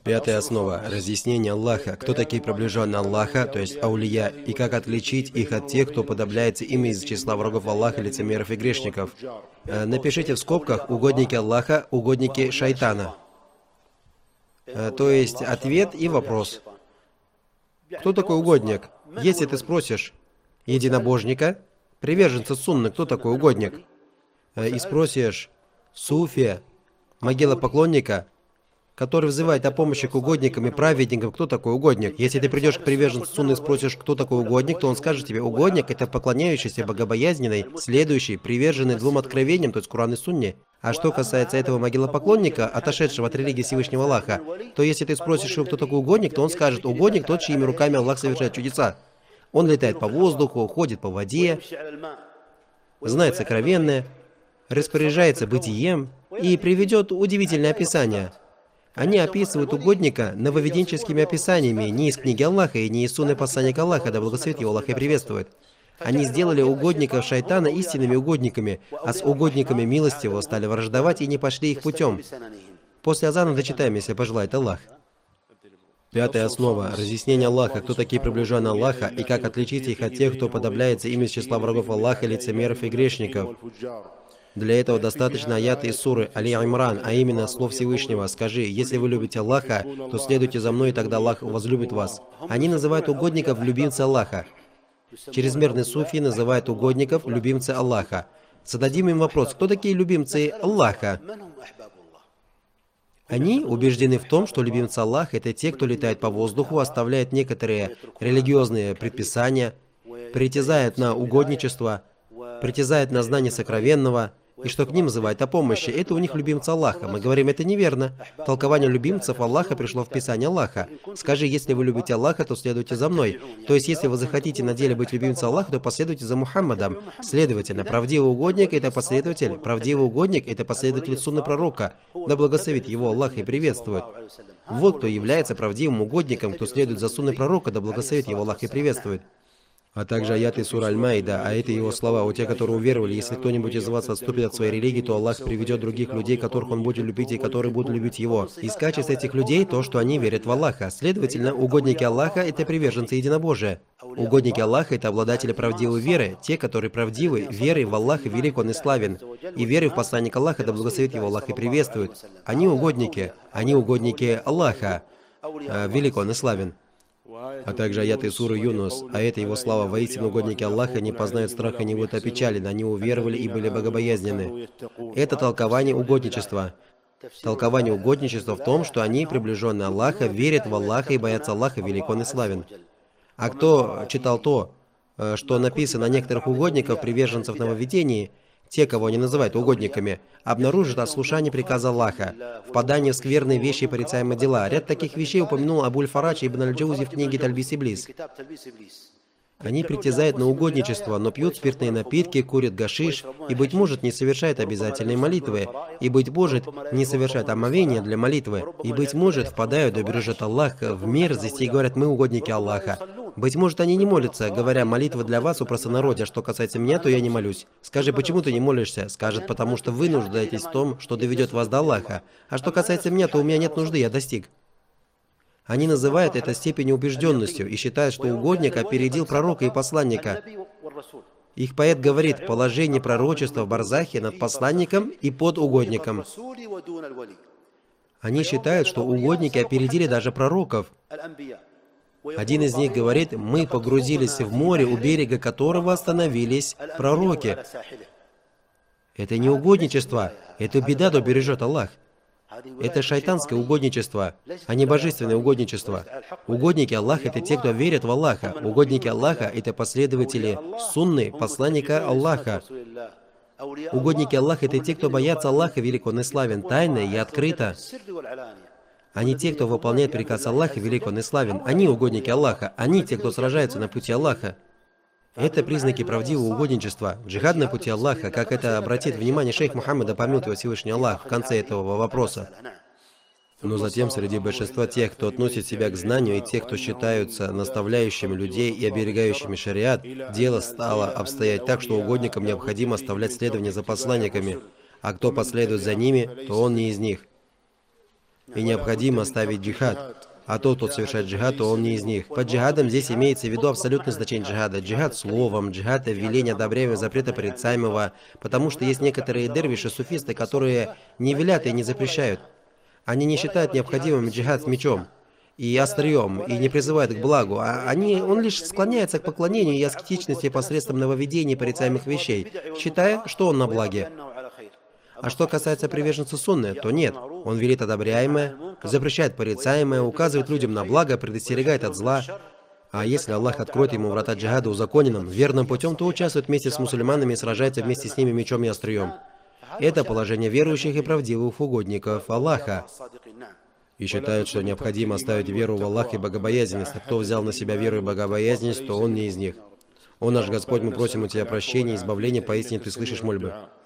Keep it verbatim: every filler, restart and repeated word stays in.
Пятая основа. Разъяснение Аллаха. Кто такие приближенные Аллаха, то есть аулия, и как отличить их от тех, кто подобляется ими из числа врагов Аллаха, лицемеров и грешников. Э, Напишите в скобках «угодники Аллаха», «угодники шайтана». Э, То есть ответ и вопрос. Кто такой угодник? Если ты спросишь единобожника, приверженца сунны, кто такой угодник? Э, И спросишь суфия, могила поклонника, который взывает о помощи к угодникам и праведникам, кто такой угодник. Если ты придешь к приверженцу сунны и спросишь, кто такой угодник, то он скажет тебе, угодник — это поклоняющийся, богобоязненный, следующий, приверженный двум откровениям, то есть Куран и Сунне. А что касается этого могилопоклонника, отошедшего от религии Всевышнего Аллаха, то если ты спросишь его, кто такой угодник, то он скажет, угодник тот, чьими руками Аллах совершает чудеса. Он летает по воздуху, ходит по воде, знает сокровенное, распоряжается бытием и приведет удивительное описание. Они описывают угодника нововведенческими описаниями не из книги Аллаха и не из сунны посланника Аллаха, да благословит его Аллах и приветствует. Они сделали угодников шайтана истинными угодниками, а с угодниками милостивого стали враждовать и не пошли их путем. После азана дочитаем, если пожелает Аллах. Пятая основа. Разъяснение Аллаха. Кто такие приближенные Аллаха и как отличить их от тех, кто подобляется ими из числа врагов Аллаха, лицемеров и грешников. Для этого достаточно аята из суры Али Имран, а именно слов Всевышнего. Скажи, если вы любите Аллаха, то следуйте за мной, и тогда Аллах возлюбит вас. Они называют угодников любимцы Аллаха. Чрезмерный суфи называет угодников любимцы Аллаха. Зададим им вопрос, кто такие любимцы Аллаха? Они убеждены в том, что любимцы Аллаха — это те, кто летает по воздуху, оставляет некоторые религиозные предписания, притязает на угодничество, притязает на знание сокровенного, и что к ним взывает о помощи. Это у них любимцы Аллаха. Мы говорим, это неверно. Толкование любимцев Аллаха пришло в Писание Аллаха. Скажи, если вы любите Аллаха, то следуйте за мной. То есть, если вы захотите на деле быть любимцем Аллаха, то последуйте за Мухаммадом. Следовательно, правдивый угодник — это последователь. Правдивый угодник — это последователь сунны пророка. Да благословит его Аллах и приветствует. Вот кто является правдивым угодником, кто следует за сунной пророка, да благословит его Аллах и приветствует. А также аяты сура Аль-Майда, а это его слова, у тех, которые уверовали, если кто-нибудь из вас отступит от своей религии, то Аллах приведет других людей, которых он будет любить и которые будут любить его. Из качеств этих людей то, что они верят в Аллаха. Следовательно, угодники Аллаха — это приверженцы единобожия. Угодники Аллаха — это обладатели правдивой веры, те, которые правдивы, верой в Аллаха велик он и славен, и верой в посланника Аллаха, да благословит его Аллах и приветствует. Они угодники, они угодники Аллаха, велик он и славен. А также аяты суры Юнус, а это его слава, воистину угодники Аллаха не познают страха, не будут опечалены, они уверовали и были богобоязненны. Это толкование угодничества. Толкование угодничества в том, что они, приближенные Аллаха, верят в Аллаха и боятся Аллаха, велик он и славен. А кто читал то, что написано о некоторых угодников, приверженцев нововведений, те, кого они называют угодниками, обнаружат ослушание приказа Аллаха, впадание в скверные вещи и порицаемые дела. Ряд таких вещей упомянул Абуль-Фарадж ибн Аль-Джаузи в книге «Тальбис Иблис». Они притязают на угодничество, но пьют спиртные напитки, курят гашиш, и, быть может, не совершают обязательные молитвы, и, быть может, не совершают омовения для молитвы, и, быть может, впадают, да бережет Аллах, в мерзости и говорят, мы угодники Аллаха. Быть может, они не молятся, говоря, молитва для вас у простонародья, что касается меня, то я не молюсь. Скажи, почему ты не молишься? Скажет, потому что вы нуждаетесь в том, что доведет вас до Аллаха. А что касается меня, то у меня нет нужды, я достиг. Они называют это степенью убежденностью и считают, что угодник опередил пророка и посланника. Их поэт говорит, положение пророчества в барзахе над посланником и под угодником. Они считают, что угодники опередили даже пророков. Один из них говорит, мы погрузились в море, у берега которого остановились пророки. Это не угодничество, это беда, да бережет Аллах. Это шайтанское угодничество, а не божественное угодничество. Угодники Аллаха — это те, кто верит в Аллаха. Угодники Аллаха — это последователи сунны, посланника Аллаха. Угодники Аллаха — это те, кто боятся Аллаха, велик он и славен, тайно и открыто. Они те, кто выполняет приказ Аллаха, велик он и славен. Они угодники Аллаха. Они те, кто сражается на пути Аллаха. Это признаки правдивого угодничества. Джихад на пути Аллаха, как это обратит внимание шейх Мухаммада, помилует его Всевышний Аллах, в конце этого вопроса. Но затем среди большинства тех, кто относит себя к знанию, и тех, кто считаются наставляющими людей и оберегающими шариат, дело стало обстоять так, что угодникам необходимо оставлять следование за посланниками, а кто последует за ними, то он не из них. и необходимо оставить джихад. А тот, кто совершает джихад, то он не из них. Под джихадом здесь имеется в виду абсолютное значение джихада. Джихад словом, джихад — веление одобряемого, запрета порицаемого, потому что есть некоторые дервиши, суфисты, которые не велят и не запрещают. Они не считают необходимым джихад с мечом и острием, и не призывают к благу, а они, он лишь склоняется к поклонению и аскетичности посредством нововведений порицаемых вещей, считая, что он на благе. А что касается приверженцев сунны, то нет. Он велит одобряемое, запрещает порицаемое, указывает людям на благо, предостерегает от зла. А если Аллах откроет ему врата джихада узаконенным, верным путем, то участвует вместе с мусульманами и сражается вместе с ними мечом и острием. Это положение верующих и правдивых угодников Аллаха. И считают, что необходимо оставить веру в Аллаха и богобоязненность. А кто взял на себя веру и богобоязненность, то он не из них. О наш Господь, мы просим у Тебя прощения и избавления, поистине Ты слышишь мольбы.